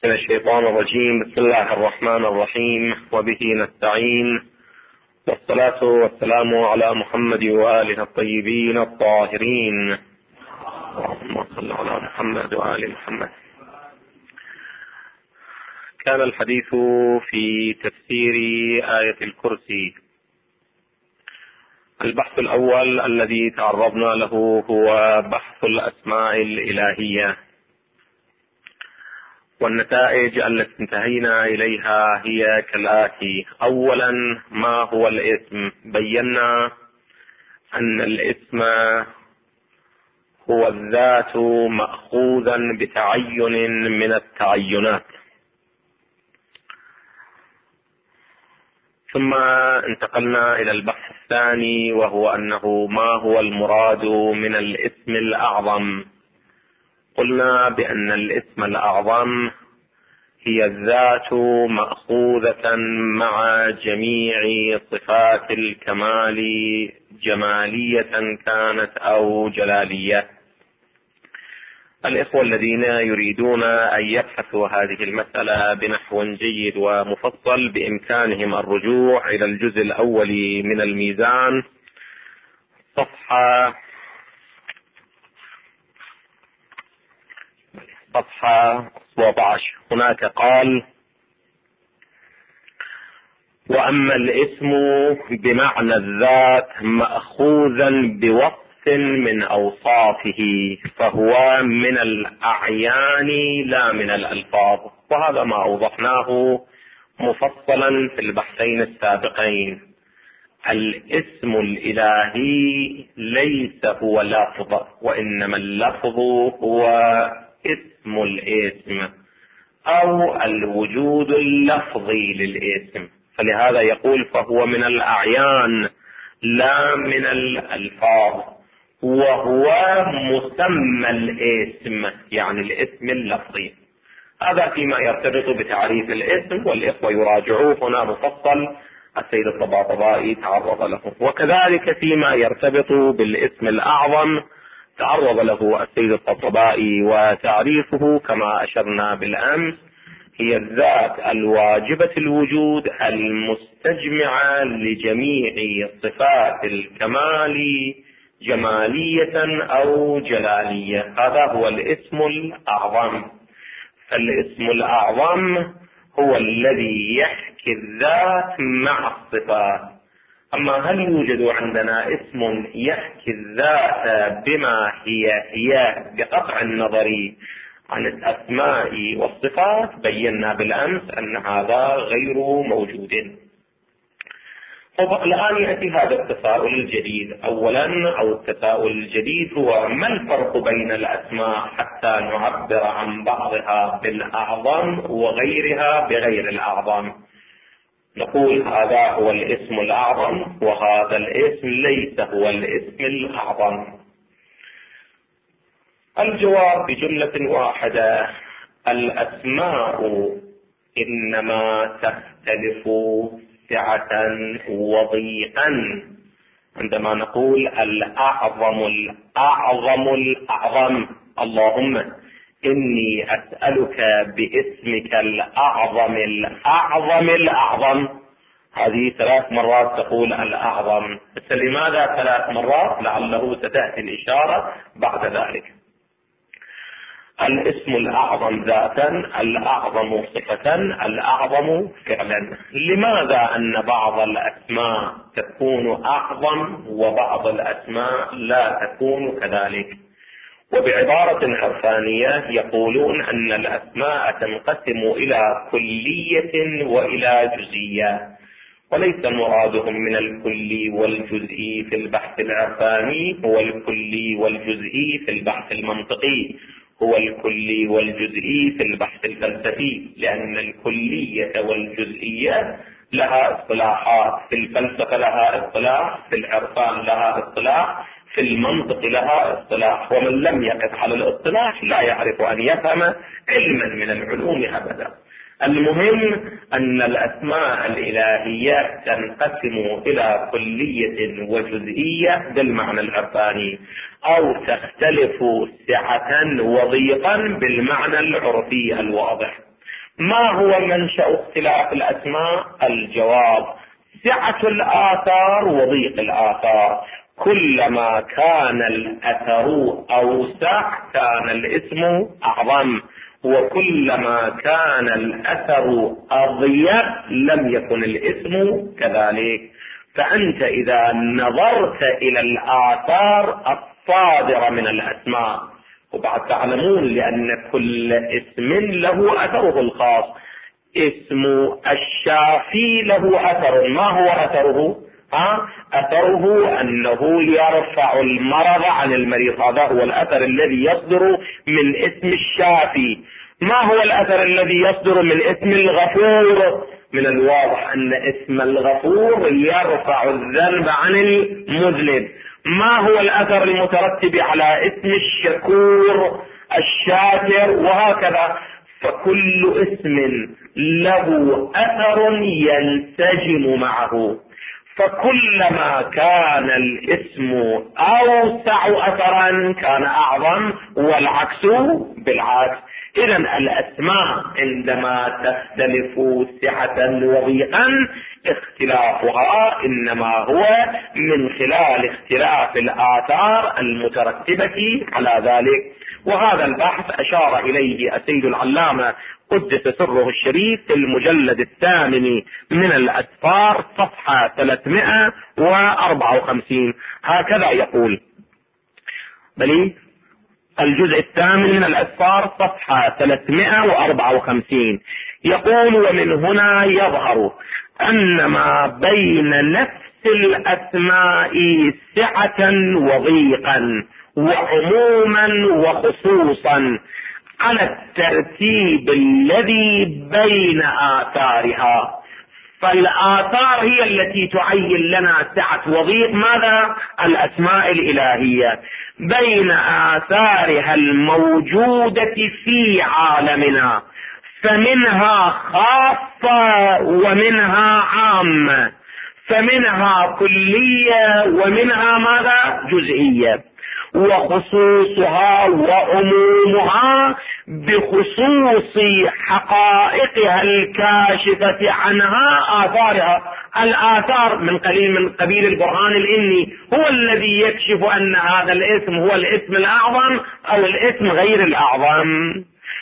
من الشيطان الرجيم. بسم الله الرحمن الرحيم، وبه نستعين، والصلاة والسلام على محمد وآله الطيبين الطاهرين. اللهم صل على محمد وآل محمد. كان الحديث في تفسير آية الكرسي. البحث الأول الذي تعرضنا له هو بحث الأسماء الإلهية، والنتائج التي انتهينا إليها هي كالآتي: أولا، ما هو الاسم؟ بينا أن الاسم هو الذات مأخوذا بتعين من التعينات. ثم انتقلنا إلى البحث الثاني، وهو أنه ما هو المراد من الاسم الأعظم. قلنا بأن الاسم الأعظم هي الذات مأخوذة مع جميع صفات الكمال، جمالية كانت أو جلالية. الإخوة الذين يريدون أن يبحثوا هذه المسألة بنحو جيد ومفصل بإمكانهم الرجوع إلى الجزء الأول من الميزان، صفحة 17. هناك قال: وأما الاسم بمعنى الذات مأخوذا بوصف من أوصافه فهو من الأعيان لا من الألفاظ. وهذا ما أوضحناه مفصلا في البحثين السابقين. الاسم الإلهي ليس هو لفظ، وإنما اللفظ هو اسم الاسم أو الوجود اللفظي للاسم، فلهذا يقول فهو من الأعيان لا من الألفاظ، وهو مسمى الاسم، يعني الاسم اللفظي. هذا فيما يرتبط بتعريف الاسم، والإخوة يراجعوه هنا مفصل، السيد الطباطبائي تعرض له. وكذلك فيما يرتبط بالاسم الأعظم تعرض له السيد الطباطبائي، وتعريفه كما أشرنا بالأمس هي الذات الواجبة الوجود المستجمعة لجميع صفات الكمال، جمالية أو جلالية. هذا هو الاسم الأعظم. فالاسم الأعظم هو الذي يحكي الذات مع الصفات. أما هل يوجد عندنا اسم يحكي الذات بما هي بقطع النظر عن الأسماء والصفات؟ بينا بالأمس أن هذا غير موجود. الآن يأتي هذا التساؤل الجديد. أولا، أو التساؤل الجديد هو: ما الفرق بين الأسماء حتى نعبر عن بعضها بالأعظم وغيرها بغير الأعظم؟ نقول هذا هو الاسم الأعظم، وهذا الاسم ليس هو الاسم الأعظم. الجواب بجملة واحدة: الأسماء إنما تختلف سعة وضيقا. عندما نقول الأعظم الأعظم الأعظم، اللهم إني أسألك باسمك الأعظم الأعظم الأعظم، هذه 3 مرات تقول الأعظم. بس لماذا 3 مرات؟ لعله ستأتي الإشارة بعد ذلك. الاسم الأعظم ذاتا، الأعظم صفة، الأعظم فعلا. لماذا أن بعض الأسماء تكون أعظم وبعض الأسماء لا تكون كذلك؟ وبعبارة عرفانية يقولون أن الأسماء تنقسم إلى كلية وإلى جزئية، وليس مرادهم من الكلي والجزئي في البحث العرفاني هو الكلي والجزئي في البحث المنطقي، هو الكلي والجزئي في البحث الفلسفي، لأن الكلية والجزئية لها اصطلاحات. في الفلسفة لها اصطلاح، في العرفان لها اصطلاح، في المنطق لها اصطلاح، ومن لم يقف على الاصطلاح لا يعرف أن يفهم علما من العلوم أبدا. المهم أن الأسماء الإلهية تنقسم إلى كلية وجزئية بالمعنى العرفاني، أو تختلف سعة وضيقا بالمعنى العرفي الواضح. ما هو منشأ اختلاف الأسماء؟ الجواب: سعة الآثار وضيق الآثار. كلما كان الأثر أوسع كان الاسم أعظم، وكلما كان الأثر أضيق لم يكن الاسم كذلك. فأنت إذا نظرت إلى الآثار الصادرة من الأسماء، وبعد تعلمون لأن كل اسم له أثره الخاص. اسم الشافي له أثر، ما هو أثره؟ أثره أنه يرفع المرض عن المريض، هذا هو الأثر الذي يصدر من اسم الشافي. ما هو الأثر الذي يصدر من اسم الغفور؟ من الواضح أن اسم الغفور يرفع الذنب عن المذنب. ما هو الأثر المترتب على اسم الشكور؟ الشاكر، وهكذا. فكل اسم له أثر ينسجم معه، فكلما كان الاسم أوسع أثرا كان أعظم، والعكس بالعكس. إذا الأسماء عندما تختلف سعة وضيقا اختلافها إنما هو من خلال اختلاف الآثار المترتبة على ذلك. وهذا البحث أشار إليه السيد العلامة قدس سره الشريف في المجلد 8 من الأسفار صفحة 354. هكذا يقول، بل الجزء 8 من الأسفار صفحة 354 يقول: ومن هنا يظهر أن ما بين نفس الأسماء سعة وضيقا وعموما وخصوصا على الترتيب الذي بين آثارها. فالآثار هي التي تعين لنا سعة وضيق ماذا؟ الأسماء الإلهية بين آثارها الموجودة في عالمنا، فمنها خاصة ومنها عامة، فمنها كلية ومنها ماذا؟ جزئية. وخصوصها وعمومها بخصوص حقائقها الكاشفة عنها آثارها. الآثار من قبيل البرهان الإني هو الذي يكشف أن هذا الاسم هو الاسم الأعظم أو الاسم غير الأعظم.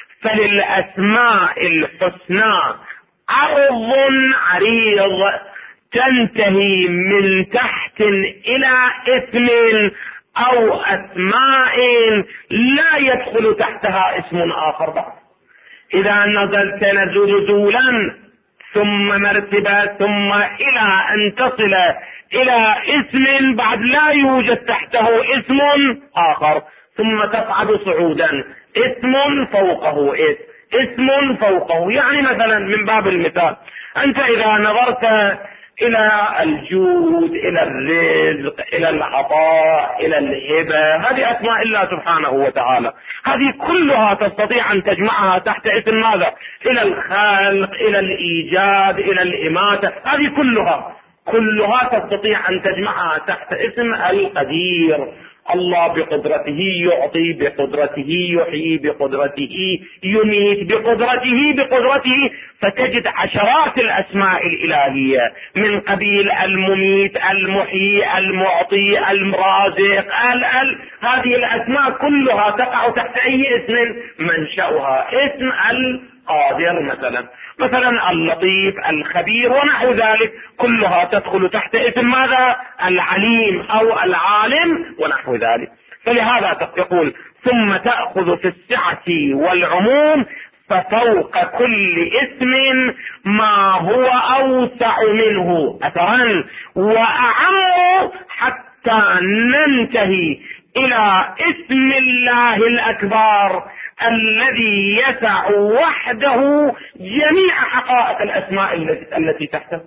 فللأسماء الحسنى عرض عريض تنتهي من تحت إلى اسم أو أسماء لا يدخل تحتها اسم آخر بعد. إذا نزلت نزولا ثم مرتبة ثم إلى أن تصل إلى اسم بعد لا يوجد تحته اسم آخر، ثم تصعد صعودا اسم فوقه اسم فوقه. يعني مثلا من باب المثال، أنت إذا نظرت إلى الجود، إلى الرزق، إلى العطاء، إلى الهبة، هذه أسماء الله سبحانه وتعالى، هذه كلها تستطيع أن تجمعها تحت اسم ماذا؟ إلى الخلق، إلى الإيجاد، إلى الإماتة، هذه كلها تستطيع أن تجمعها تحت اسم القدير. الله بقدرته يعطي، بقدرته يحيي، بقدرته يميت، بقدرته فتجد عشرات الأسماء الإلهية من قبيل المميت، المحيي، المعطي، الرازق، هذه الأسماء كلها تقع تحت أي اسم؟ منشأها اسم القادر مثلا اللطيف، الخبير ونحو ذلك، كلها تدخل تحت اسم ماذا؟ العليم أو العالم ونحو ذلك. فلهذا يقول: ثم تأخذ في السعة والعموم، ففوق كل اسم ما هو أوسع منه أثرا وأعم، حتى ننتهي إلى اسم الله الأكبر الذي يسع وحده جميع حقائق الأسماء التي تحته،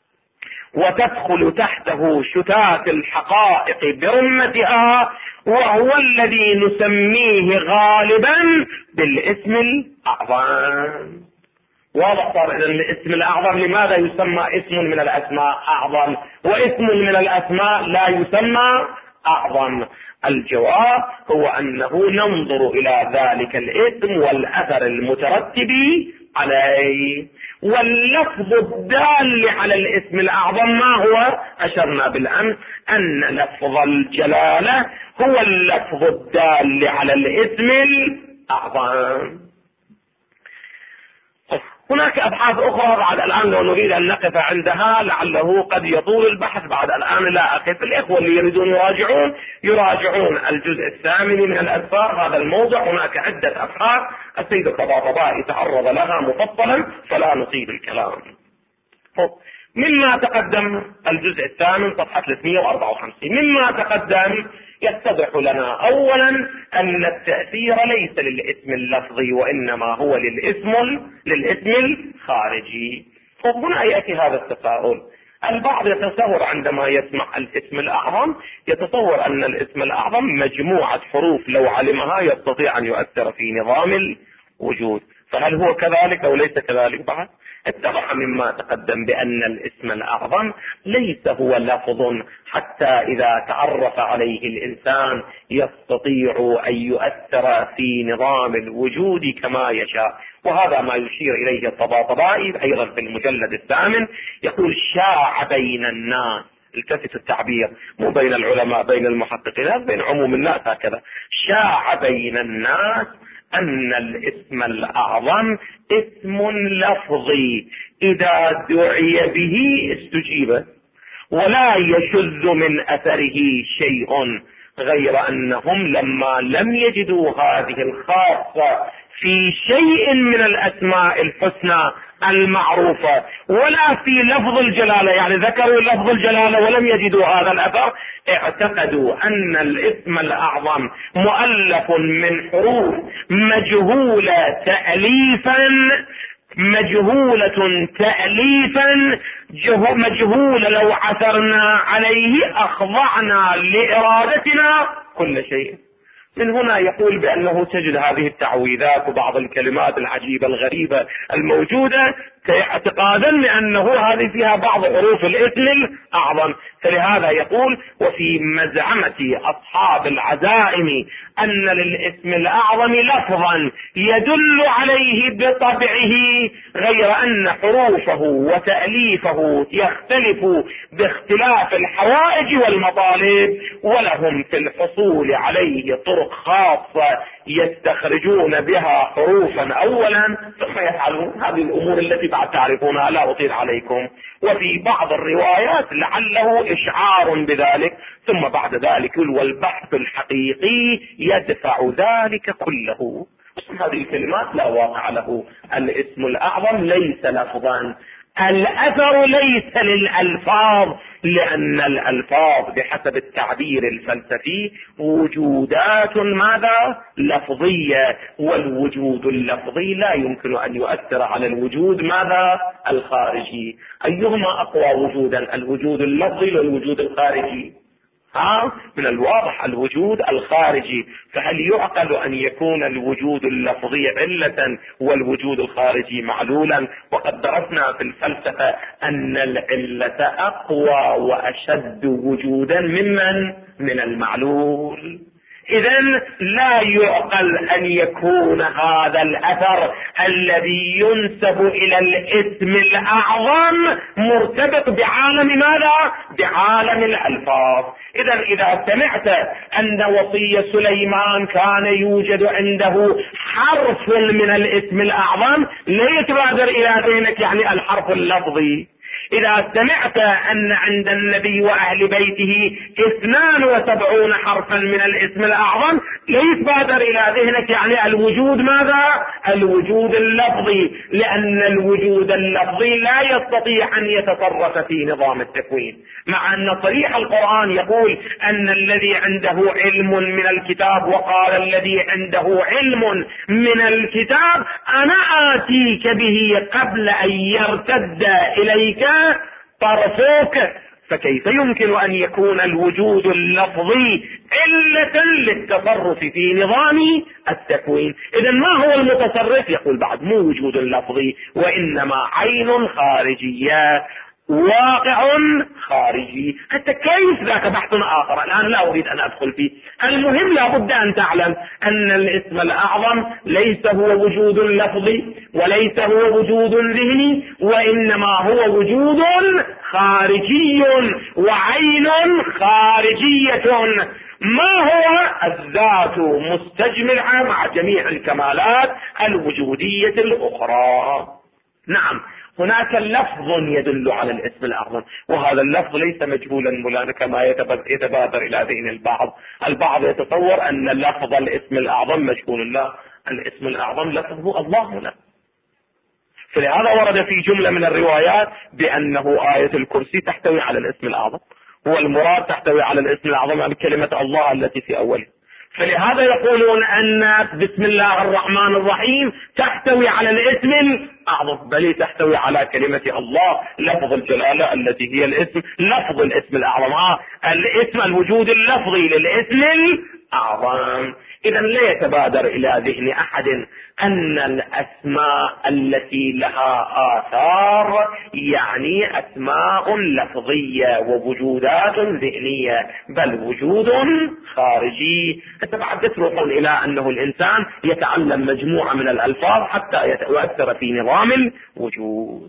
وتدخل تحته شتات الحقائق برمتها، وهو الذي نسميه غالبا بالاسم الأعظم. واضح صار إذن الاسم الأعظم لماذا يسمى اسم من الأسماء أعظم واسم من الأسماء لا يسمى أعظم؟ الجواب هو أنه ننظر إلى ذلك الاسم والأثر المترتب عليه. واللفظ الدال على الاسم الأعظم ما هو؟ أشرنا بالأمس أن لفظ الجلالة هو اللفظ الدال على الاسم الأعظم. هناك أبحاث أخرى بعد الآن لو نريد أن نقف عندها لعله قد يطول البحث بعد الآن لا أقف. الإخوة اللي يريدون يراجعون الجزء الثامن من الأذكار هذا الموضع. هناك عدة أبحاث السيد الطباطبائي تعرض لها مفصلا فلا نطيل الكلام. مما تقدم الجزء الثامن صفحة 354 مما تقدم يتضح لنا أولا أن التأثير ليس للاسم اللفظي وإنما هو للاسم الخارجي. هنا يأتي هذا التساؤل. البعض يتصور عندما يسمع الاسم الأعظم يتصور أن الاسم الأعظم مجموعة حروف لو علمها يستطيع أن يؤثر في نظام الوجود. فهل هو كذلك أو ليس كذلك؟ بعد اتضح مما تقدم بأن الاسم الأعظم ليس هو لفظ حتى إذا تعرف عليه الإنسان يستطيع أن يؤثر في نظام الوجود كما يشاء. وهذا ما يشير إليه الطباطبائي أيضا في المجلد الثامن. يقول شاع بين الناس، التفت التعبير مو بين العلماء بين المحققين بين عموم الناس هكذا، شاع بين الناس أن الاسم الأعظم اسم لفظي إذا دعي به استجيب ولا يشذ من أثره شيء، غير أنهم لما لم يجدوا هذه الخاصة في شيء من الأسماء الحسنى المعروفة ولا في لفظ الجلالة، يعني ذكروا لفظ الجلالة ولم يجدوا هذا الأثر، اعتقدوا أن الاسم الأعظم مؤلف من حروف مجهولة تأليفا مجهولة لو عثرنا عليه أخضعنا لإرادتنا كل شيء. من هنا يقول بأنه تجد هذه التعويذات وبعض الكلمات العجيبة الغريبة الموجودة اعتقادا لأنه هذه فيها بعض حروف الاسم الأعظم. فلهذا يقول وفي مزعمة أصحاب العزائم أن للاسم الأعظم لفظا يدل عليه بطبعه، غير أن حروفه وتأليفه يختلف باختلاف الحوائج والمطالب، ولهم في الحصول عليه طرق خاصة يستخرجون بها حروفا أولا ثم يفعلون هذه الأمور التي بعد تعرفونها لا أطيل عليكم. وفي بعض الروايات لعله إشعار بذلك، ثم بعد ذلك والبحث الحقيقي يدفع ذلك كله. هذه الكلمات لا واقع له. الاسم الأعظم ليس لفظا، الأثر ليس للألفاظ، لأن الألفاظ بحسب التعبير الفلسفي وجودات ماذا؟ لفظية، والوجود اللفظي لا يمكن أن يؤثر على الوجود ماذا؟ الخارجي. أيهما أقوى وجودا، الوجود اللفظي والوجود الخارجي؟ من الواضح الوجود الخارجي. فهل يعقل أن يكون الوجود اللفظي علة والوجود الخارجي معلولا؟ وقد درسنا في الفلسفة أن العلة أقوى وأشد وجودا من المعلول. إذن لا يعقل أن يكون هذا الأثر الذي ينسب إلى الاسم الأعظم مرتبط بعالم ماذا؟ بعالم الألفاظ. إذا سمعت أن وصي سليمان كان يوجد عنده حرف من الاسم الأعظم لا يتبادر إلى ذهنك يعني الحرف اللفظي. إذا سمعت أن عند النبي وأهل بيته 72 حرفا من الاسم الأعظم لا يتبادر إلى ذهنك يعني الوجود ماذا؟ الوجود اللفظي، لأن الوجود اللفظي لا يستطيع أن يتصرف في نظام التكوين، مع أن صريح القرآن يقول أن الذي عنده علم من الكتاب وقال الذي عنده علم من الكتاب أنا آتيك به قبل أن يرتد إليك طرفك. فكيف يمكن أن يكون الوجود اللفظي علة للتصرف في نظام التكوين؟ إذن ما هو المتصرف؟ يقول بعد مو وجود لفظي وإنما عين خارجية. واقع خارجي. حتى كيف ذاك بحث آخر الآن لا أريد أن أدخل فيه. المهم لابد أن تعلم أن الاسم الأعظم ليس هو وجود لفظي وليس هو وجود ذهني، وإنما هو وجود خارجي وعين خارجية. ما هو؟ الذات مستجمعة مع جميع الكمالات الوجودية الأخرى. نعم، هناك لفظ يدل على الاسم الأعظم، وهذا اللفظ ليس مجهولا مولانا كما يتبادر إلى ذهن البعض يتصور أن لفظ الاسم الأعظم مجهول. لا، الاسم الأعظم لفظه الله لا. فلهذا ورد في جملة من الروايات بأنه آية الكرسي تحتوي على الاسم الأعظم، والمراد تحتوي على الاسم الأعظم عن كلمة الله التي في أوله. فلهذا يقولون أن بسم الله الرحمن الرحيم تحتوي على الاسم الأعظم، بل تحتوي على كلمة الله لفظ الجلالة التي هي الاسم، لفظ الاسم الأعظم، الاسم الوجود اللفظي للاسم الأعظم. إذا لا يتبادر إلى ذهن أحد أن الأسماء التي لها آثار يعني أسماء لفظية ووجودات ذهنية، بل وجود خارجي. بعد تروحون إلى أنه الإنسان يتعلم مجموعة من الألفاظ حتى يؤثر في نظام الوجود.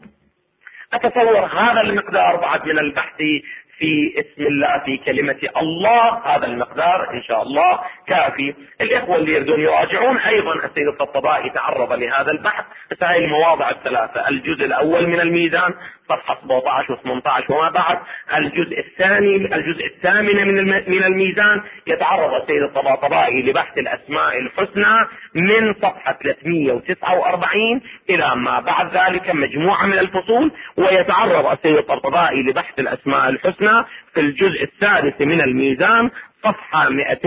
أتصور هذا المقدار بعد من البحث في اسم الله في كلمة الله، هذا المقدار إن شاء الله كافي. الإخوة اللي يريدون يراجعون أيضا السيد الطبطبائي تعرض لهذا البحث في هذه المواضع الثلاثة: الجزء الأول من الميزان صفحة 17 و18 وما بعد، الجزء الثامن من الميزان يتعرض السيد الطبطبائي لبحث الأسماء الحسنى من صفحة 349 إلى ما بعد ذلك مجموعة من الفصول، ويتعرض السيد الطبطبائي لبحث الأسماء الحسنى في الجزء السادس من الميزان صفحة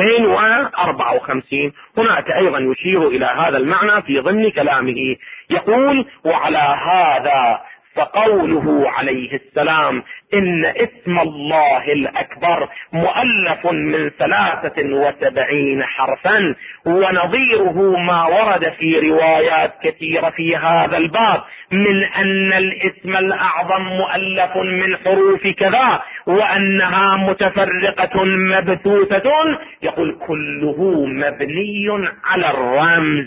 254. هناك أيضا يشير إلى هذا المعنى في ضمن كلامه، يقول: وعلى هذا فقوله عليه السلام إن اسم الله الأكبر مؤلف من 73 حرفا، ونظيره ما ورد في روايات كثيرة في هذا الباب من أن الاسم الأعظم مؤلف من حروف كذا وأنها متفرقة مبثوثة، يقول كله مبني على الرمز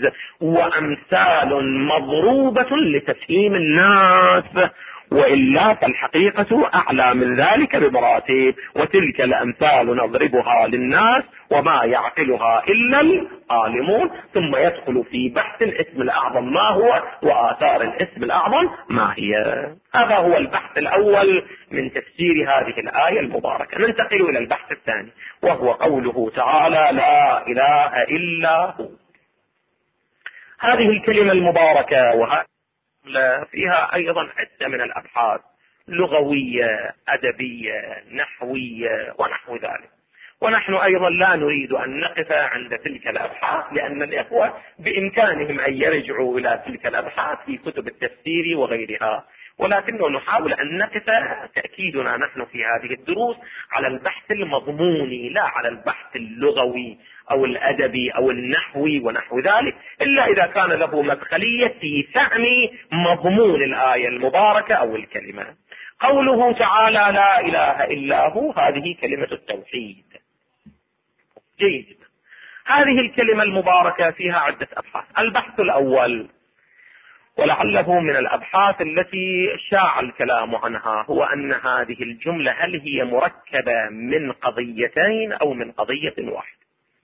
وأمثال مضروبة لتفهيم الناس، وإلا فالحقيقة أعلى من ذلك بمراتب، وتلك الأمثال نضربها للناس وما يعقلها إلا العالمون. ثم يدخل في بحث الاسم الأعظم ما هو وآثار الاسم الأعظم ما هي. هذا هو البحث الأول من تفسير هذه الآية المباركة. ننتقل إلى البحث الثاني، وهو قوله تعالى: لا إله إلا هو. هذه الكلمة المباركة فيها أيضا عدة من الأبحاث لغوية أدبية نحوية ونحو ذلك، ونحن أيضا لا نريد أن نقف عند تلك الأبحاث، لأن الإخوة بإمكانهم أن يرجعوا إلى تلك الأبحاث في كتب التفسير وغيرها، ولكنه نحاول أن نقف تأكيدنا نحن في هذه الدروس على البحث المضموني لا على البحث اللغوي أو الأدبي أو النحوي ونحو ذلك، إلا إذا كان له مدخلية في فهم مضمون الآية المباركة أو الكلمة. قوله تعالى: لا إله إلا هو، هذه كلمة التوحيد. جيد. هذه الكلمة المباركة فيها عدة أبحاث. البحث الأول، ولعله من الأبحاث التي شاع الكلام عنها، هو أن هذه الجملة هل هي مركبة من قضيتين أو من قضية واحدة.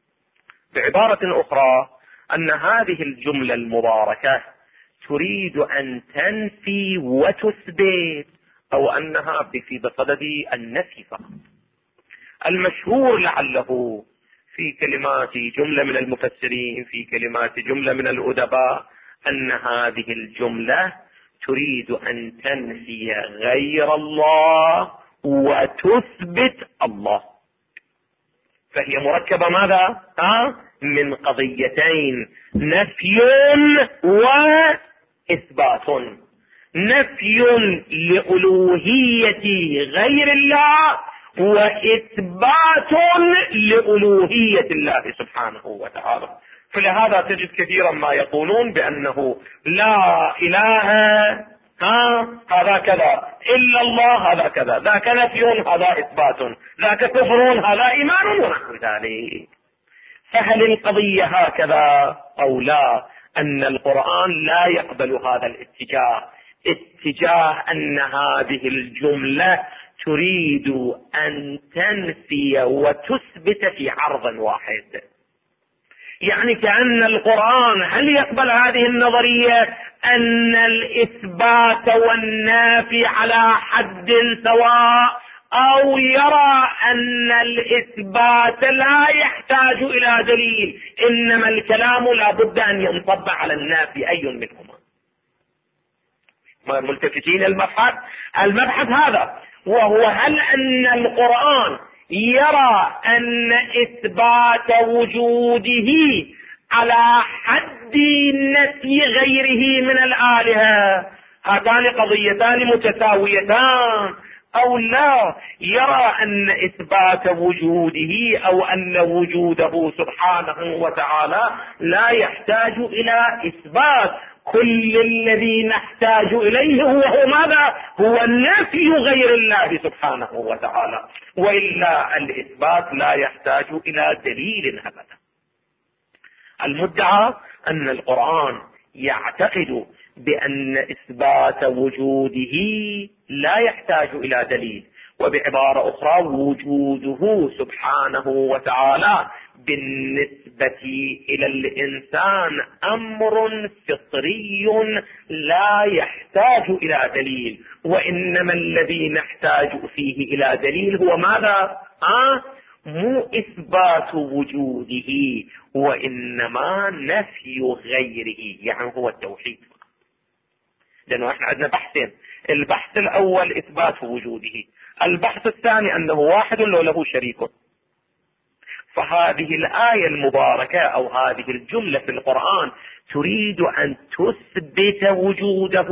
بعبارة أخرى، أن هذه الجملة المباركة تريد أن تنفي وتثبت، أو أنها بصدد النفي فقط. المشهور لعله في كلمات جملة من المفسرين، في كلمات جملة من الأدباء، أن هذه الجملة تريد أن تنفي غير الله وتثبت الله، فهي مركبة ماذا؟ من قضيتين: نفي وإثبات. نفي لألوهية غير الله، وإثبات لألوهية الله سبحانه وتعالى. فلهذا تجد كثيرا ما يقولون بأنه لا إله هذا كذا، إلا الله هذا كذا، ذاك نفي هذا إثبات، ذاك كفر هذا إيمان ونحو ذلك. فهل القضية هكذا أو لا؟ أن القرآن لا يقبل هذا الاتجاه، اتجاه أن هذه الجملة تريد أن تنفي وتثبت في عرض واحد. يعني كأن القرآن هل يقبل هذه النظرية أن الإثبات والنافي على حد سواء، أو يرى أن الإثبات لا يحتاج إلى دليل، إنما الكلام لا بد أن ينصب على النافي؟ أي منهما؟ ملتفتين المبحث هذا، وهو هل أن القرآن يرى أن إثبات وجوده على حد نفي غيره من الآلهة، هاتان قضيتان متساويتان، أو لا يرى أن إثبات وجوده أو أن وجوده سبحانه وتعالى لا يحتاج إلى إثبات، كل الذي نحتاج إليه هو ماذا؟ هو النفي غير الله سبحانه وتعالى، وإلا الإثبات لا يحتاج إلى دليل أبدا. المدعى أن القرآن يعتقد بأن إثبات وجوده لا يحتاج إلى دليل، وبعبارة أخرى وجوده سبحانه وتعالى بالنسبة إلى الإنسان أمر فطري لا يحتاج إلى دليل، وإنما الذي نحتاج فيه إلى دليل هو ماذا؟ مو إثبات وجوده، وإنما نفي غيره، يعني هو التوحيد. لأنه احنا عندنا بحثين، البحث الأول إثبات وجوده، البحث الثاني أنه واحد له شريك. فهذه الآية المباركة أو هذه الجملة في القرآن تريد أن تثبت وجوده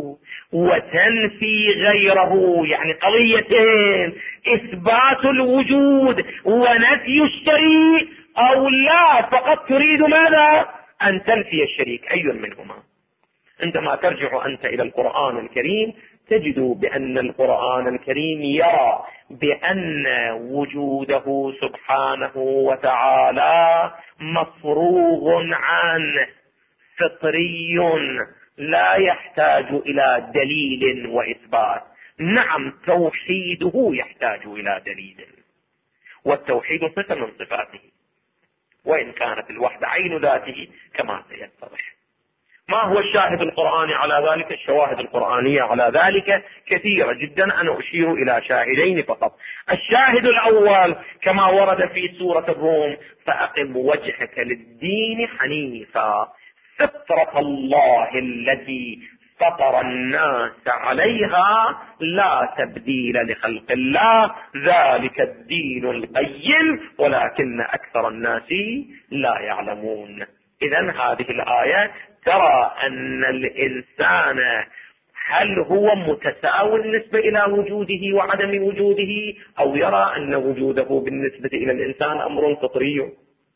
وتنفي غيره، يعني قضيتين، إثبات الوجود ونفي الشريك، أو لا فقط تريد ماذا؟ أن تنفي الشريك. أي منهما؟ عندما ترجع أنت إلى القرآن الكريم تجد بأن القرآن الكريم يرى بأن وجوده سبحانه وتعالى مفروغ عنه، فطري لا يحتاج إلى دليل وإثبات. نعم توحيده يحتاج إلى دليل، والتوحيد صفة من صفاته، وإن كانت الوحدة عين ذاته كما سيتضح. ما هو الشاهد القرآني على ذلك؟ الشواهد القرآنية على ذلك كثيرة جدا، أنا أشير إلى شاهدين فقط. الشاهد الأول كما ورد في سورة الروم: فأقم وجهك للدين حنيفا فطرة الله التي فطر الناس عليها لا تبديل لخلق الله ذلك الدين القيم ولكن أكثر الناس لا يعلمون. إذن هذه الآية ترى أن الإنسان هل هو متساوي بالنسبة إلى وجوده وعدم وجوده، أو يرى أن وجوده بالنسبة إلى الإنسان أمر فطري.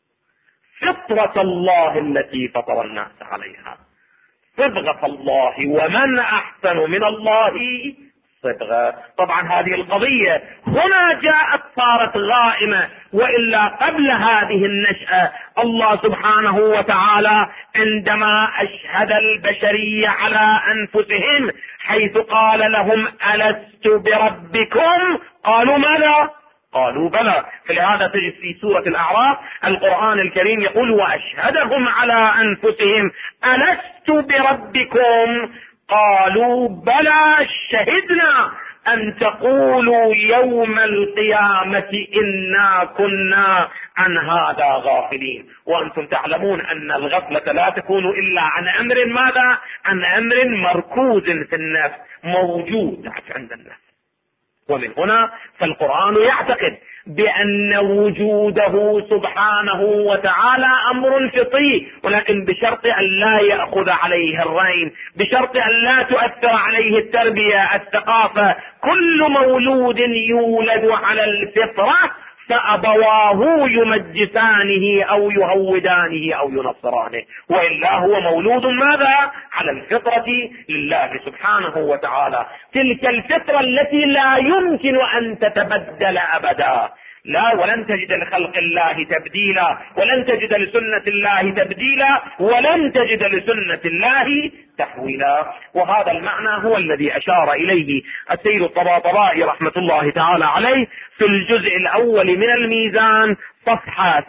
فطرة الله التي فطر الناس عليها، صبغة الله، ومن أحسن من الله صبغة. طبعا هذه القضية هنا جاءت صارت غائمة، وإلا قبل هذه النشأة الله سبحانه وتعالى عندما أشهد البشرية على أنفسهم حيث قال لهم ألست بربكم قالوا ماذا؟ قالوا بلى. فلهذا تجد في سورة الأعراف القرآن الكريم يقول وأشهدهم على أنفسهم ألست بربكم قالوا بلى شهدنا أن تقولوا يوم القيامة إنا كنا عن هذا غافلين. وأنتم تعلمون أن الغفلة لا تكون إلا عن أمر ماذا؟ عن أمر مركوز في النفس موجود عند النفس. ومن هنا فالقرآن يعتقد بأن وجوده سبحانه وتعالى أمر فطري، ولكن بشرط أن لا يأخذ عليه الرين، بشرط أن لا تؤثر عليه التربية الثقافة. كل مولود يولد على الفطرة فأبواه يمجسانه أو يهودانه أو ينصرانه، وإلا هو مولود ماذا؟ على الفطرة لله سبحانه وتعالى، تلك الفطرة التي لا يمكن أن تتبدل أبدا. لا، ولن تجد لخلق الله تبديلا، ولن تجد لسنة الله تبديلا، ولن تجد لسنة الله تحويلا. وهذا المعنى هو الذي أشار إليه السيد الطباطبائي رحمة الله تعالى عليه في الجزء الأول من الميزان صفحة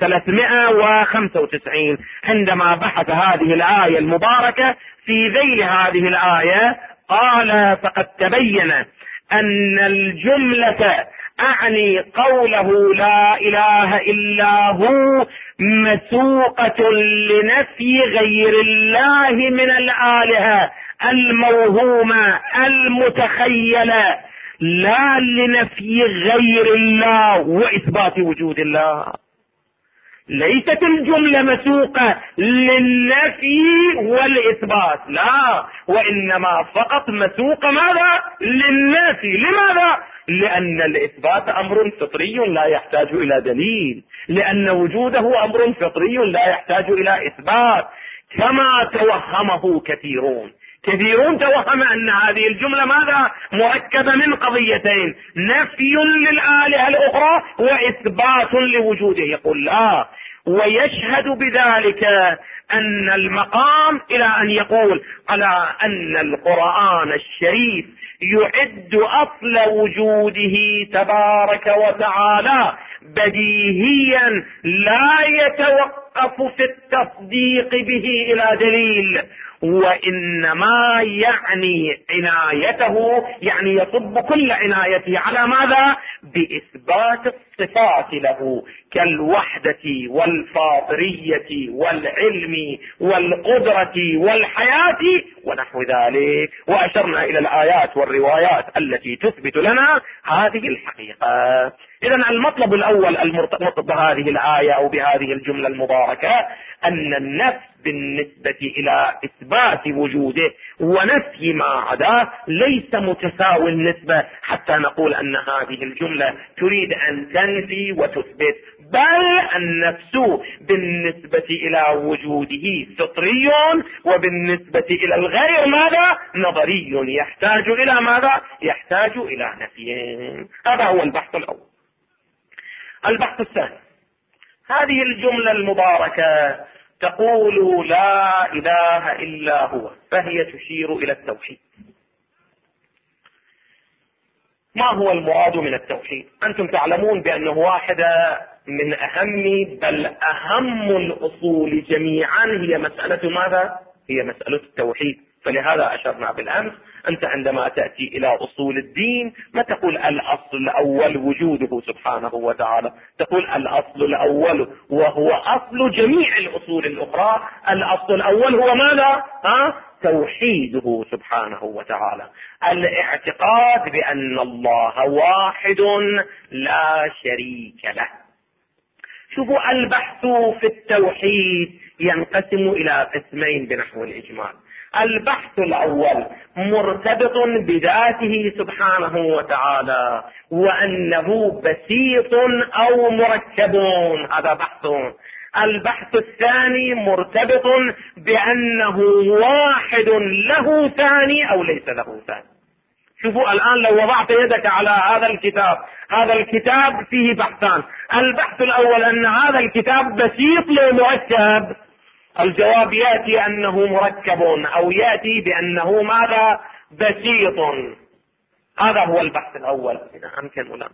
395 عندما بحث هذه الآية المباركة. في ذيل هذه الآية قال: فقد تبين أن الجملة، أعني قوله لا إله إلا هو، مسوقة لنفي غير الله من الآلهة الموهومة المتخيلة، لا لنفي غير الله وإثبات وجود الله. ليست الجملة مسوقة للنفي والإثبات، لا، وإنما فقط مسوقة ماذا؟ للنفي. لماذا؟ لأن الإثبات أمر فطري لا يحتاج إلى دليل، لأن وجوده أمر فطري لا يحتاج إلى إثبات، كما توهمه كثيرون توهم أن هذه الجملة ماذا؟ مركبة من قضيتين: نفي للآلهة الأخرى وإثبات لوجوده. يقول لا، ويشهد بذلك أن المقام إلى أن يقول على أن القرآن الشريف يعد أصل وجوده تبارك وتعالى بديهيا لا يتوقف في التصديق به إلى دليل، وإنما يعني عنايته، يعني يصب كل عنايته على ماذا؟ بإثبات الصفات له كالوحدة والفاطرية والعلم والقدرة والحياة ونحو ذلك. وأشرنا إلى الآيات والروايات التي تثبت لنا هذه الحقيقة. إذن المطلب الأول المرتبط بهذه الآية أو بهذه الجملة المباركة أن النفس بالنسبة إلى إثبات وجوده ونفي ما عداه ليس متساوي النسبة حتى نقول أن هذه الجملة تريد أن تنفي وتثبت، بل النفس بالنسبة إلى وجوده فطري، وبالنسبة إلى الغير ماذا؟ نظري، يحتاج إلى ماذا؟ يحتاج إلى نفي. هذا هو البحث الأول. البحث الثاني: هذه الجملة المباركة تقول لا إله إلا هو، فهي تشير إلى التوحيد. ما هو المراد من التوحيد؟ أنتم تعلمون بأنه واحدة من أهم بل أهم الأصول جميعا هي مسألة ماذا؟ هي مسألة التوحيد. فلهذا أشرنا بالأمس، أنت عندما تأتي إلى أصول الدين ما تقول الأصل الأول وجوده سبحانه وتعالى، تقول الأصل الأول وهو أصل جميع الأصول الأخرى. الأصل الأول هو ماذا؟ توحيده سبحانه وتعالى، الاعتقاد بأن الله واحد لا شريك له. شوفوا، البحث في التوحيد ينقسم إلى قسمين بنحو الإجمال. البحث الأول مرتبط بذاته سبحانه وتعالى وأنه بسيط أو مركب، هذا بحث. البحث الثاني مرتبط بأنه واحد له ثاني أو ليس له ثاني. شوفوا الآن لو وضعت يدك على هذا الكتاب، هذا الكتاب فيه بحثان. البحث الأول أن هذا الكتاب بسيط لو مركب، الجواب يأتي أنه مركب أو يأتي بأنه ماذا؟ بسيط. هذا هو البحث الأول. إذا أمكن ولا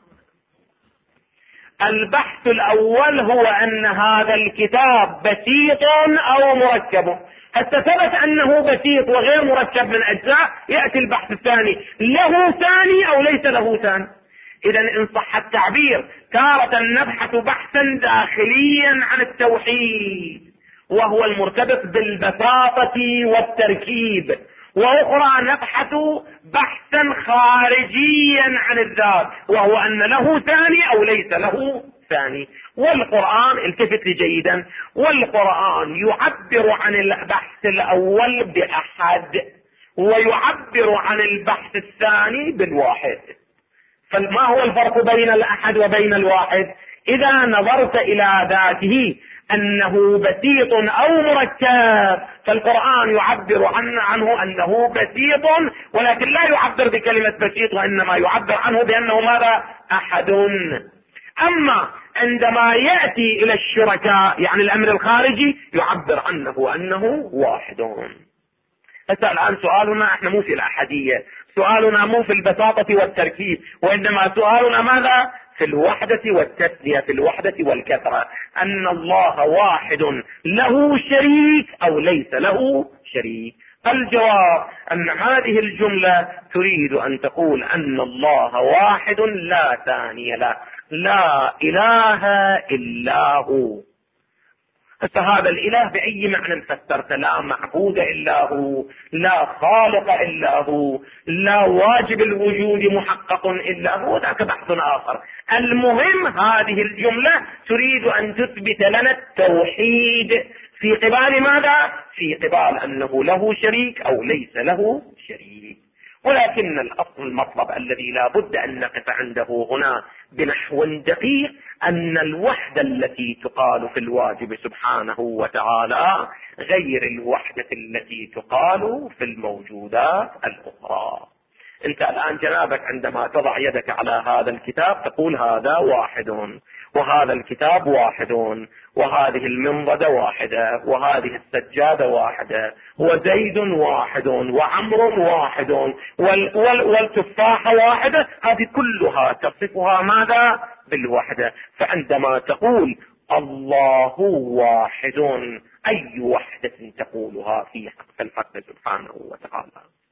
البحث الأول هو أن هذا الكتاب بسيط أو مركب. حتى ثبت أنه بسيط وغير مركب من أجزاء، يأتي البحث الثاني له ثاني أو ليس له ثاني. إذا إن صح التعبير تارة نبحث بحثا داخليا عن التوحيد وهو المرتبط بالبساطة والتركيب، وأخرى نبحث بحثا خارجيا عن الذات وهو أن له ثاني أو ليس له ثاني. والقرآن، التفت لي جيدا، والقرآن يعبر عن البحث الأول بأحد ويعبر عن البحث الثاني بالواحد. فما هو الفرق بين الأحد وبين الواحد؟ إذا نظرت إلى ذاته أنه بسيط أو مركب، فالقرآن يعبر عنه أنه بسيط، ولكن لا يعبر بكلمة بسيط، وإنما يعبر عنه بأنه ماذا؟ أحد. أما عندما يأتي إلى الشركاء يعني الأمر الخارجي يعبر عنه أنه واحد. الآن سؤالنا احنا مو في الأحدية، سؤالنا مو في البساطة والتركيب، وإنما سؤالنا ماذا؟ في الوحدة والتثنية، في الوحدة والكثرة، أن الله واحد له شريك أو ليس له شريك. الجواب أن هذه الجملة تريد أن تقول أن الله واحد لا ثاني له، لا إله إلا هو. فهذا الإله بأي معنى فسرت؟ لا معبود إلا هو، لا خالق إلا هو، لا واجب الوجود محقق إلا هو، ذاك بحث آخر. المهم هذه الجملة تريد أن تثبت لنا التوحيد في قبال ماذا؟ في قبال أنه له شريك أو ليس له شريك. ولكن الأصل المطلب الذي لا بد أن نقف عنده هنا بنحو دقيق أن الوحدة التي تقال في الواجب سبحانه وتعالى غير الوحدة التي تقال في الموجودات الأخرى. أنت الآن جنابك عندما تضع يدك على هذا الكتاب تقول هذا واحد، وهذا الكتاب واحد، وهذه المنضدة واحدة، وهذه السجادة واحدة، وزيد واحد، وعمر واحد، والتفاحة واحدة. هذه كلها تصفها ماذا؟ بالوحدة. فعندما تقول الله واحد أي وحدة تقولها في حق الحق سبحانه وتعالى؟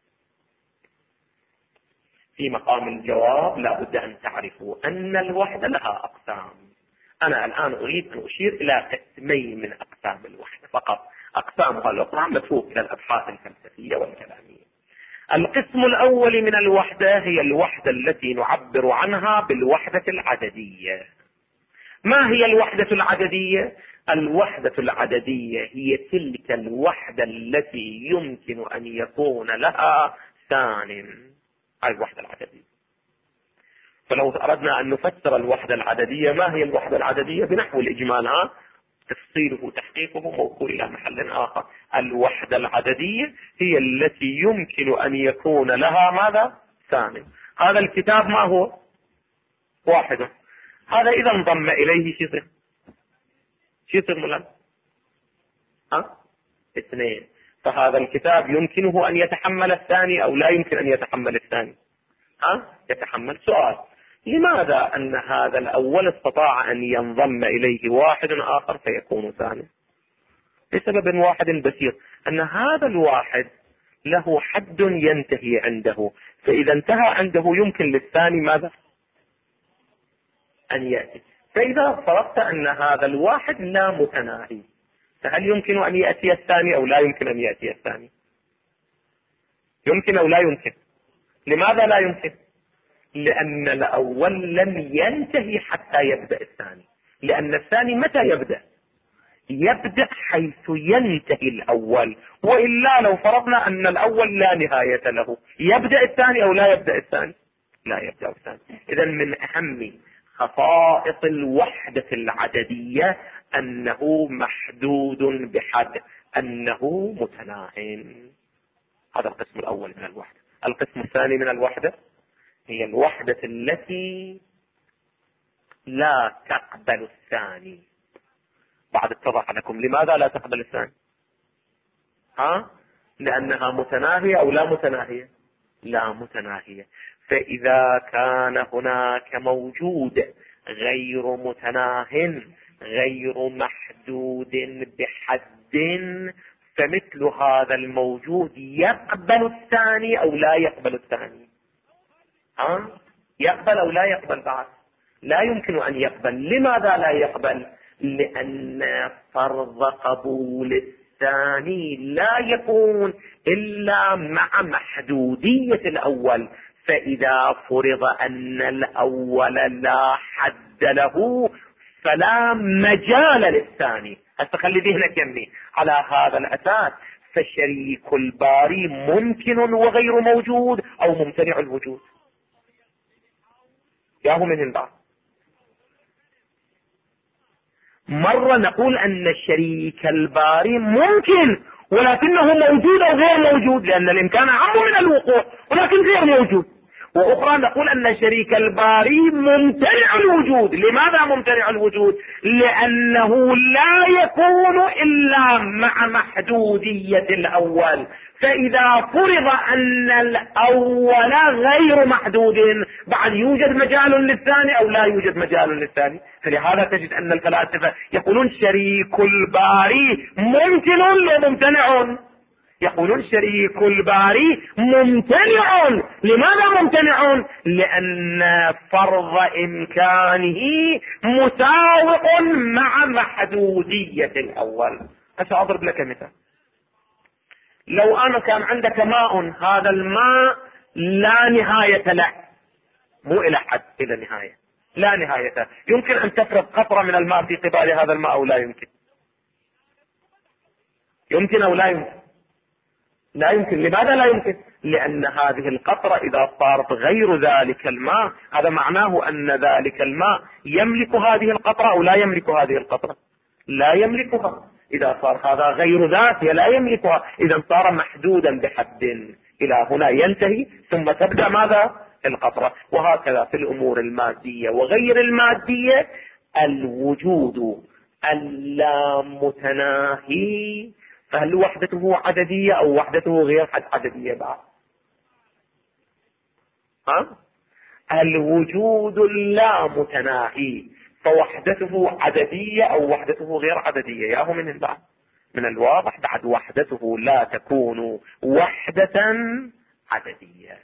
في مقام الجواب لا بد أن تعرفوا أن الوحدة لها أقسام. أنا الآن أريد أن أشير إلى قسمين من أقسام الوحدة فقط، أقسامها الأخرى متروك إلى الأبحاث الفلسفية والكلامية. القسم الأول من الوحدة هي الوحدة التي نعبر عنها بالوحدة العددية. ما هي الوحدة العددية؟ الوحدة العددية هي تلك الوحدة التي يمكن أن يكون لها ثان. هذه الوحدة العددية. فلو أردنا أن نفسر الوحدة العددية، ما هي الوحدة العددية بنحو الإجمال؟ تفصيله تحقيقه موصول إلى محل آخر. الوحدة العددية هي التي يمكن أن يكون لها ماذا؟ ثاني. هذا الكتاب ما هو؟ واحد. هذا إذا انضم إليه شو يصير ملان؟ اثنين. فهذا الكتاب يمكنه أن يتحمل الثاني أو لا يمكن أن يتحمل الثاني؟ يتحمل. سؤال: لماذا أن هذا الأول استطاع أن ينضم إليه واحد آخر فيكون ثاني؟ لسبب واحد بسيط، أن هذا الواحد له حد ينتهي عنده، فإذا انتهى عنده يمكن للثاني ماذا؟ أن يأتي. فإذا فرضت أن هذا الواحد لا متناهي، فهل يمكن أن يأتي الثاني أو لا يمكن أن يأتي الثاني؟ يمكن أو لا يمكن؟ لماذا لا يمكن؟ لأن الأول لم ينتهي حتى يبدأ الثاني. لأن الثاني متى يبدأ؟ يبدأ حيث ينتهي الأول. وإلا لو فرضنا أن الأول لا نهاية له، يبدأ الثاني أو لا يبدأ الثاني؟ لا يبدأ الثاني. إذا من أهم خصائص الوحدة العددية أنه محدود بحد، أنه متناهٍ. هذا القسم الأول من الوحدة. القسم الثاني من الوحدة هي الوحدة التي لا تقبل الثاني. بعد اتضح لكم لماذا لا تقبل الثاني؟ لأنها متناهية أو لا متناهية؟ لا متناهية. فإذا كان هناك موجود غير متناه غير محدود بحد، فمثل هذا الموجود يقبل الثاني أو لا يقبل الثاني؟ يقبل أو لا يقبل؟ بعد لا يمكن أن يقبل. لماذا لا يقبل؟ لأن فرض قبول الثاني لا يكون إلا مع محدودية الأول. فإذا فرض أن الأول لا حد له فلا مجال للثاني. خلي ذهنك يمي على هذا الأساس. فشريك الباري ممكن وغير موجود أو ممتنع الوجود. ياهو من البعض مرة نقول أن الشريك الباري ممكن ولكنه موجود أو غير موجود، لأن الإمكان أعم من الوقوع ولكن غير موجود. وأخرى نقول أن الشريك الباري ممتنع الوجود. لماذا ممتنع الوجود؟ لأنه لا يكون إلا مع محدودية الأول، فإذا فرض أن الأول غير محدود بعد يوجد مجال للثاني أو لا يوجد مجال للثاني. فلهذا تجد أن الفلاسفة يقولون شريك الباري ممكن وممتنع. يقولون شريك الباري ممتنع. لماذا ممتنع؟ لأن فرض إمكانه مساوق مع محدودية الأول. أضرب لك مثال. لو أنا كان عندك ماء، هذا الماء لا نهاية له، مو إلى حد، إلى نهاية لا نهاية، يمكن أن تفرض قطرة من الماء في قبال هذا الماء أو لا يمكن؟ يمكن أو لا يمكن؟ لا يمكن. لماذا لا يمكن؟ لأن هذه القطرة إذا صارت غير ذلك الماء، هذا معناه أن ذلك الماء يملك هذه القطرة أو لا يملك هذه القطرة؟ لا يملكها. إذا صار هذا غير ذاتي لا يملكها، إذا صار محدودا بحد، إلى هنا ينتهي ثم تبدأ ماذا؟ القطرة. وهكذا في الأمور المادية وغير المادية. الوجود اللامتناهي، فهل وحدته عددية أو وحدته غير عددية بعد؟ الوجود اللامتناهي فوحدته عددية أو وحدته غير عددية؟ ياهو من بعد من الواضح بعد وحدته لا تكون وحدة عددية.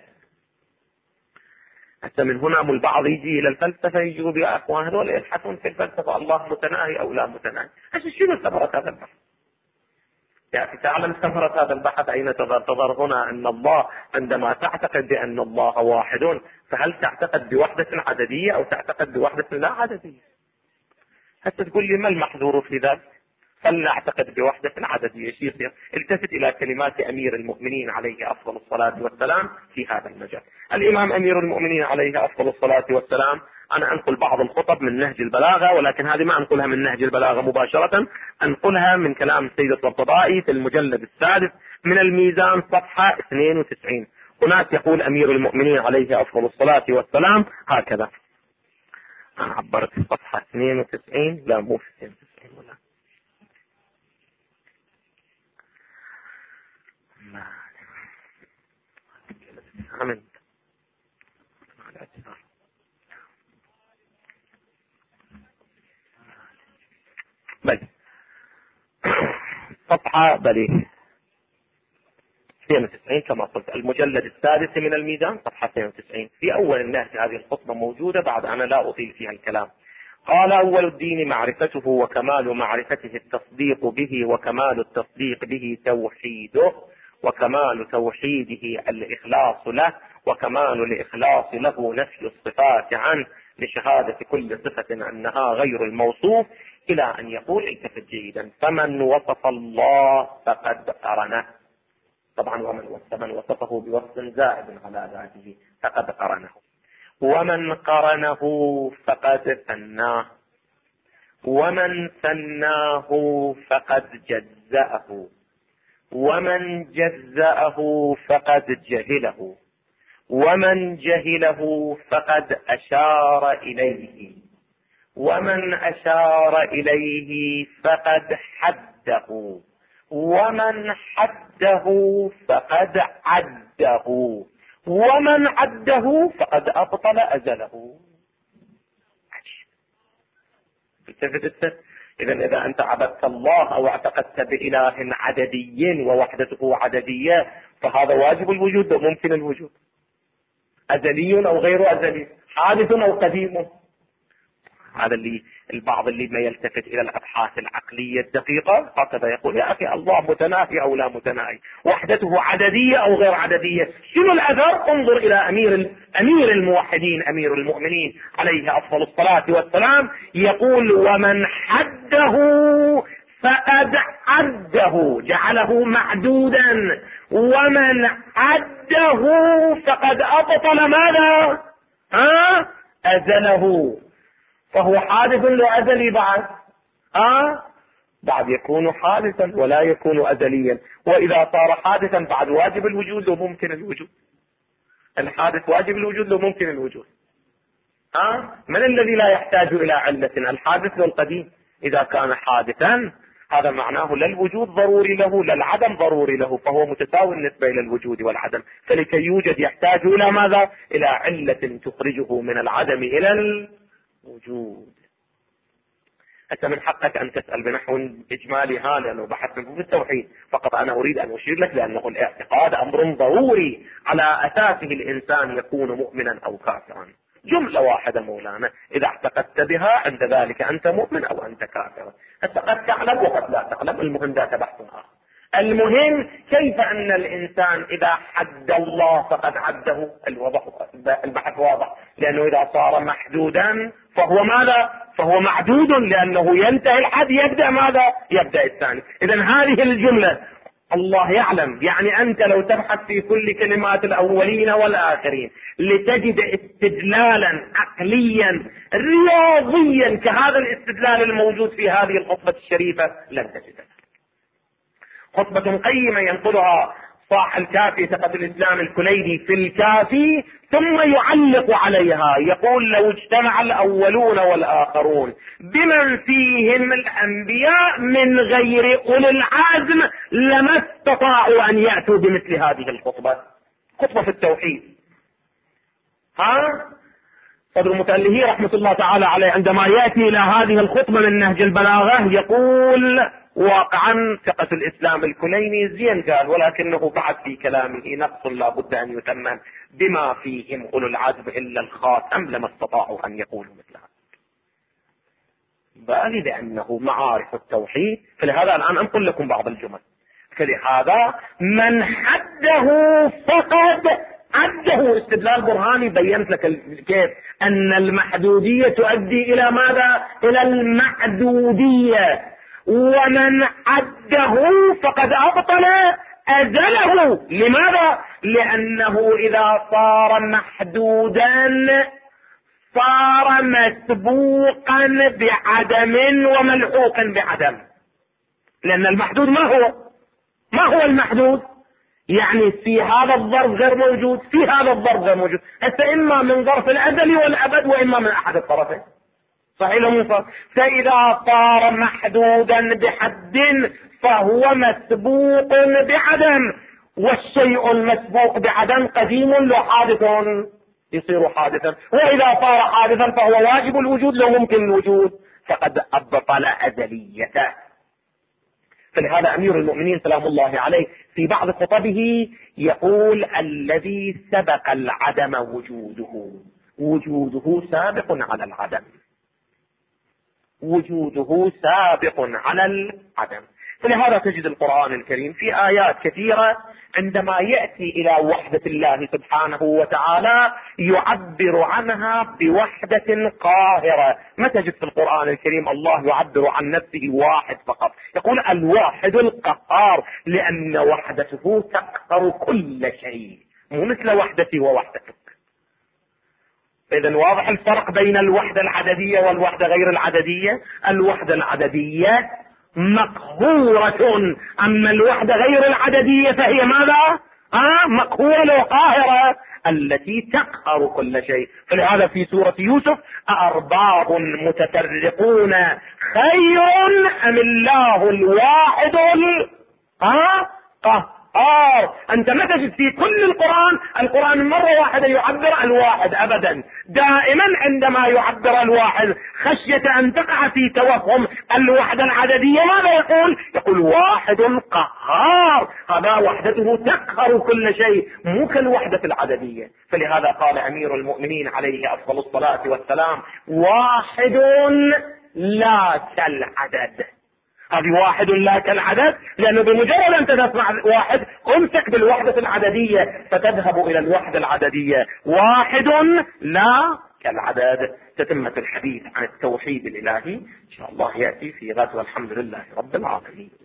حتى من هنا البعض يجي إلى الفلسفة يجوا يا أخوان هذول يبحثون في الفلسفة الله متناهي أو لا متناهي. شنو ثمرة هذا البحث؟ يعني تعلم ثمرة هذا البحث أين تظهر هنا أن الله عندما تعتقد بأن الله واحد، فهل تعتقد بوحدة عددية أو تعتقد بوحدة لا عددية؟ حتى تقول لي ما المحظور في ذلك؟ فلنعتقد بوحدة عددية. شيء يصير؟ التفت إلى كلمات أمير المؤمنين عليه أفضل الصلاة والسلام في هذا المجال. الإمام أمير المؤمنين عليه أفضل الصلاة والسلام، أنا أنقل بعض الخطب من نهج البلاغة، ولكن هذه ما أنقلها من نهج البلاغة مباشرة، أنقلها من كلام السيد الطبطبائي في المجلد السادس من الميزان صفحة 92. هناك يقول أمير المؤمنين عليه أفضل الصلاة والسلام هكذا. أنا عبرت في صفحة 92، لا مو في 92 ولا بل صفحة 92 كما قلت، المجلد السادس من الميزان صفحة 92. في أول النهج هذه الخطبة موجودة، بعد أنا لا أطيل فيها الكلام. قال: أول الدين معرفته، وكمال معرفته التصديق به، وكمال التصديق به توحيده، وكمال توحيده الإخلاص له، وكمال الإخلاص له نفي الصفات عنه لشهادة كل صفة أنها غير الموصوف، إلى أن يقول التفت جيدا: فمن وصف الله فقد قرنه. طبعا ومن وصفه بوصف زائد على ذاته فقد قرنه، ومن قرنه فقد ثناه، ومن ثناه فقد جزأه، ومن جزأه فقد جهله، ومن جهله فقد أشار إليه، ومن أشار إليه فقد حده، ومن حده فقد عده، ومن عده فقد أبطل أزله. إذا أنت عبدت الله أو اعتقدت بإله عددي ووحدته عددية، فهذا واجب الوجود وممكن الوجود، أزلي أو غير أزلي، حادث أو قديم. هذا اللي البعض اللي ما يلتفت إلى الأبحاث العقلية الدقيقة هكذا يقول: يا أخي الله متناهي أو لا متناهي، وحدته عددية أو غير عددية، شنو الأثر؟ انظر إلى أمير الموحدين أمير المؤمنين عليه أفضل الصلاة والسلام، يقول: ومن حده فقد عده، جعله معدودا، ومن عده فقد أبطل ماذا؟ أزله. فهو حادث لأزلي بعد، بعد يكون حادثا ولا يكون أزليا. وإذا صار حادثا بعد واجب الوجود لو ممكن الوجود. الحادث واجب الوجود لو ممكن الوجود. من الذي لا يحتاج إلى علة؟ الحادث والقديم. إذا كان حادثا هذا معناه لا الوجود ضروري له لا العدم ضروري له، فهو متساوي النسبة إلى الوجود والعدم. فلكي يوجد يحتاج إلى ماذا؟ إلى علة تخرجه من العدم إلى الوجود. أنت من حقك أن تسأل بنحو إجمالي لأنه بحث في التوحيد، فقط أنا أريد أن أشير لك لأنه الاعتقاد أمر ضروري على أساسه الإنسان يكون مؤمنا أو كافرا. جملة واحدة مولانا، إذا اعتقدت بها عند ذلك أنت مؤمن أو أنت كافر. أنت قد تعلم وقد لا تعلم، المهم ذات بحث آخر. المهم كيف أن الإنسان إذا حد الله فقد عده. البحث واضح، لأنه إذا صار محدودا فهو ماذا؟ فهو معدود، لأنه ينتهي الحد يبدأ ماذا؟ يبدأ الثاني. إذن هذه الجملة الله يعلم، يعني أنت لو تبحث في كل كلمات الأولين والآخرين لتجد استدلالا عقليا رياضيا كهذا الاستدلال الموجود في هذه الخطبة الشريفة لن تجده. خطبة قيمة ينقلها صاحب الكافي تقي الإسلام الكليني في الكافي، ثم يعلق عليها يقول: لو اجتمع الأولون والآخرون بمن فيهم الأنبياء من غير أولي العزم لما استطاعوا أن يأتوا بمثل هذه الخطبة. خطبة في التوحيد. صدر المتألهي رحمة الله تعالى عليه عندما يأتي إلى هذه الخطبة من نهج البلاغة يقول: واقعا ثقة الإسلام الكليني زين قال، ولكنه بعد في كلامه نقص لا بد أن يتمم بما فيهم أولو العزم إلا الخاتم لما استطاعوا أن يقولوا مثلها. بل لأنه معارف التوحيد. فلهذا الآن أنقل لكم بعض الجمل. فلهذا من حده فقد عده. استدلال برهاني بينت لك كيف أن المحدودية تؤدي إلى ماذا؟ إلى المعدودية. ومن عده فقد أبطل أزله. لماذا؟ لأنه إذا صار محدودا صار مسبوقا بعدم وملحوقا بعدم. لأن المحدود ما هو المحدود؟ يعني في هذا الظرف غير موجود، في هذا الظرف غير موجود. إما من ظرف الأزل والأبد وإما من أحد الطرفين. صحيح ولا؟ فإذا صار محدودا بحد فهو مسبوق بعدم، والشيء المسبوق بعدم قديم لو حادث يصير حادثا، وإذا صار حادثا فهو واجب الوجود لو ممكن الوجود، فقد أبطل أزليته. فلهذا أمير المؤمنين سلام الله عليه في بعض خطبه يقول: الذي سبق العدم وجوده سابق على العدم. وجوده سابق على العدم. فلهذا تجد القرآن الكريم في آيات كثيرة عندما يأتي إلى وحدة الله سبحانه وتعالى يعبر عنها بوحدة قاهرة. ما تجد في القرآن الكريم الله يعبر عن نفسه واحد فقط، يقول الواحد القهار، لأن وحدته تقهر كل شيء، مو مثل وحدتي ووحدتك. إذن واضح الفرق بين الوحدة العددية والوحدة غير العددية. الوحدة العددية مقهورة، أما الوحدة غير العددية فهي ماذا؟ مقهورة وقاهرة التي تقهر كل شيء. فلهذا في سورة يوسف: أأرباب متفرقون خير أم الله الواحد القهار. أنت ما تجد في كل القرآن مرة واحدة يعبر الواحد أبدا. دائما عندما يعبر الواحد خشية أن تقع في توهم الوحدة العددية ماذا يقول؟ يقول واحد قهار، هذا وحدته تقهر كل شيء، مو كالوحدة العددية. فلهذا قال أمير المؤمنين عليه أفضل الصلاة والسلام: واحد لا كالعدد. هذه واحد لا كالعدد، لأنه بمجرد أن تسمع واحد امسك بالوحدة العددية فتذهب إلى الوحدة العددية. واحد لا كالعدد. تتمة الحديث عن التوحيد الإلهي إن شاء الله يأتي في غد، والحمد لله رب العالمين.